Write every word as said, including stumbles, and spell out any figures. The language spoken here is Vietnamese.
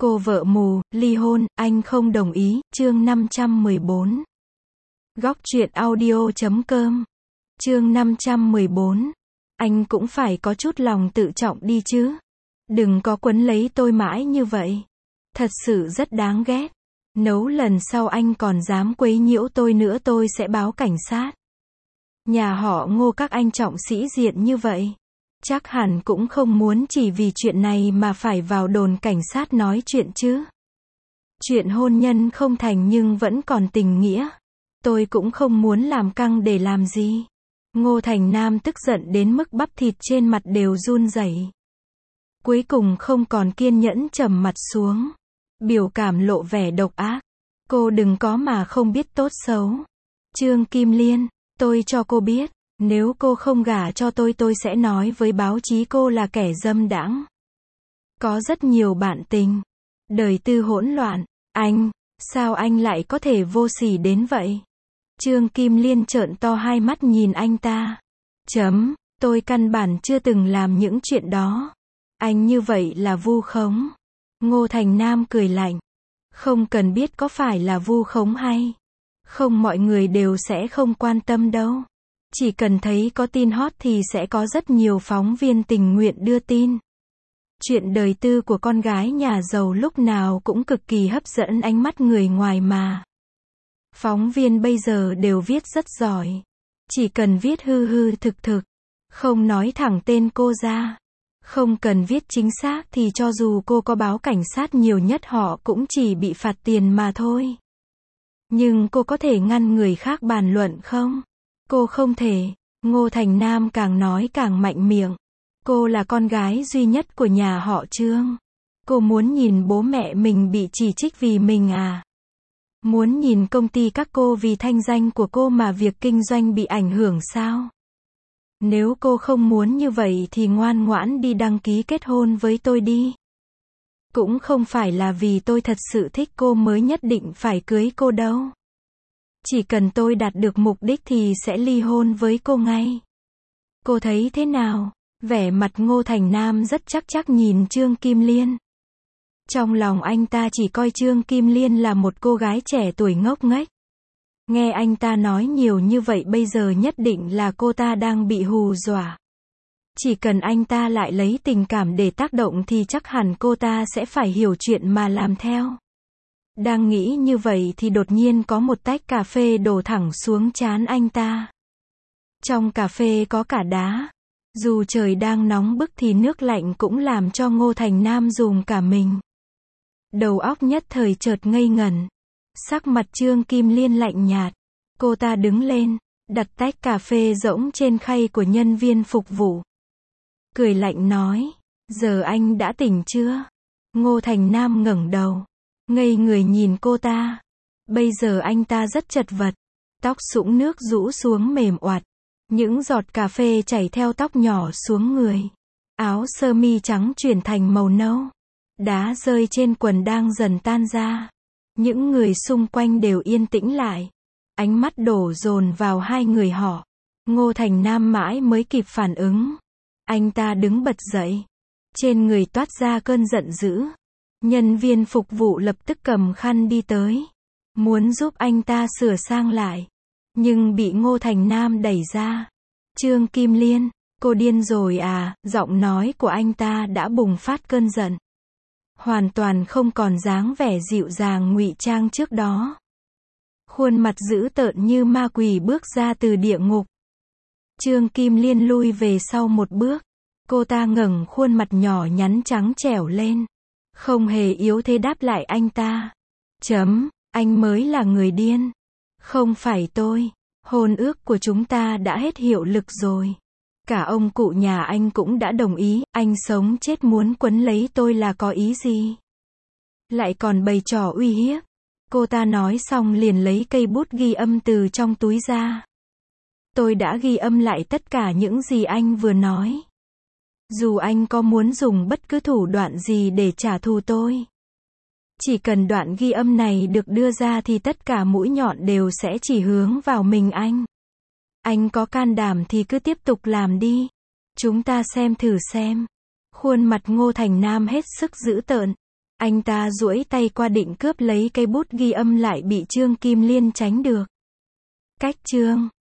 Cô vợ mù, ly hôn, anh không đồng ý, chương năm trăm mười bốn. Góc truyện audio chấm com. Chương năm trăm mười bốn. Anh cũng phải có chút lòng tự trọng đi chứ. Đừng có quấn lấy tôi mãi như vậy. Thật sự rất đáng ghét. Nếu lần sau anh còn dám quấy nhiễu tôi nữa tôi sẽ báo cảnh sát. Nhà họ Ngô các anh trọng sĩ diện như vậy. Chắc hẳn cũng không muốn chỉ vì chuyện này mà phải vào đồn cảnh sát nói chuyện chứ. Chuyện hôn nhân không thành nhưng vẫn còn tình nghĩa. Tôi cũng không muốn làm căng để làm gì. Ngô Thành Nam tức giận đến mức bắp thịt trên mặt đều run rẩy. Cuối cùng không còn kiên nhẫn trầm mặt xuống. Biểu cảm lộ vẻ độc ác. Cô đừng có mà không biết tốt xấu. Trương Kim Liên, tôi cho cô biết. Nếu cô không gả cho tôi tôi sẽ nói với báo chí cô là kẻ dâm đãng. Có rất nhiều bạn tình. Đời tư hỗn loạn. Anh, sao anh lại có thể vô sỉ đến vậy? Trương Kim Liên trợn to hai mắt nhìn anh ta. Chấm, tôi căn bản chưa từng làm những chuyện đó. Anh như vậy là vu khống. Ngô Thành Nam cười lạnh. Không cần biết có phải là vu khống hay không mọi người đều sẽ không quan tâm đâu. Chỉ cần thấy có tin hot thì sẽ có rất nhiều phóng viên tình nguyện đưa tin. Chuyện đời tư của con gái nhà giàu lúc nào cũng cực kỳ hấp dẫn ánh mắt người ngoài mà. Phóng viên bây giờ đều viết rất giỏi. Chỉ cần viết hư hư thực thực. Không nói thẳng tên cô ra. Không cần viết chính xác thì cho dù cô có báo cảnh sát nhiều nhất họ cũng chỉ bị phạt tiền mà thôi. Nhưng cô có thể ngăn người khác bàn luận không? Cô không thể. Ngô Thành Nam càng nói càng mạnh miệng. Cô là con gái duy nhất của nhà họ Trương. Cô muốn nhìn bố mẹ mình bị chỉ trích vì mình à? Muốn nhìn công ty các cô vì thanh danh của cô mà việc kinh doanh bị ảnh hưởng sao? Nếu cô không muốn như vậy thì ngoan ngoãn đi đăng ký kết hôn với tôi đi. Cũng không phải là vì tôi thật sự thích cô mới nhất định phải cưới cô đâu. Chỉ cần tôi đạt được mục đích thì sẽ ly hôn với cô ngay. Cô thấy thế nào? Vẻ mặt Ngô Thành Nam rất chắc chắc nhìn Trương Kim Liên. Trong lòng anh ta chỉ coi Trương Kim Liên là một cô gái trẻ tuổi ngốc nghếch. Nghe anh ta nói nhiều như vậy bây giờ nhất định là cô ta đang bị hù dọa. Chỉ cần anh ta lại lấy tình cảm để tác động thì chắc hẳn cô ta sẽ phải hiểu chuyện mà làm theo. Đang nghĩ như vậy thì đột nhiên có một tách cà phê đổ thẳng xuống trán anh ta. Trong cà phê có cả đá. Dù trời đang nóng bức thì nước lạnh cũng làm cho Ngô Thành Nam rùng cả mình. Đầu óc nhất thời chợt ngây ngẩn. Sắc mặt Trương Kim Liên lạnh nhạt. Cô ta đứng lên, đặt tách cà phê rỗng trên khay của nhân viên phục vụ. Cười lạnh nói, giờ anh đã tỉnh chưa? Ngô Thành Nam ngẩng đầu, ngây người nhìn cô ta. Bây giờ anh ta rất chật vật. Tóc sũng nước rũ xuống mềm oạt. Những giọt cà phê chảy theo tóc nhỏ xuống người. Áo sơ mi trắng chuyển thành màu nâu. Đá rơi trên quần đang dần tan ra. Những người xung quanh đều yên tĩnh lại. Ánh mắt đổ dồn vào hai người họ. Ngô Thành Nam mãi mới kịp phản ứng. Anh ta đứng bật dậy. Trên người toát ra cơn giận dữ. Nhân viên phục vụ lập tức cầm khăn đi tới. Muốn giúp anh ta sửa sang lại. Nhưng bị Ngô Thành Nam đẩy ra. Trương Kim Liên, cô điên rồi à? Giọng nói của anh ta đã bùng phát cơn giận. Hoàn toàn không còn dáng vẻ dịu dàng ngụy trang trước đó. Khuôn mặt dữ tợn như ma quỷ bước ra từ địa ngục. Trương Kim Liên lui về sau một bước. Cô ta ngẩng khuôn mặt nhỏ nhắn trắng trẻo lên. Không hề yếu thế đáp lại anh ta. Chấm, anh mới là người điên. Không phải tôi. Hôn ước của chúng ta đã hết hiệu lực rồi. Cả ông cụ nhà anh cũng đã đồng ý. Anh sống chết muốn quấn lấy tôi là có ý gì? Lại còn bày trò uy hiếp. Cô ta nói xong liền lấy cây bút ghi âm từ trong túi ra. Tôi đã ghi âm lại tất cả những gì anh vừa nói. Dù anh có muốn dùng bất cứ thủ đoạn gì để trả thù tôi. Chỉ cần đoạn ghi âm này được đưa ra thì tất cả mũi nhọn đều sẽ chỉ hướng vào mình anh. Anh có can đảm thì cứ tiếp tục làm đi. Chúng ta xem thử xem. Khuôn mặt Ngô Thành Nam hết sức dữ tợn. Anh ta duỗi tay qua định cướp lấy cây bút ghi âm lại bị Trương Kim Liên tránh được. Cách chương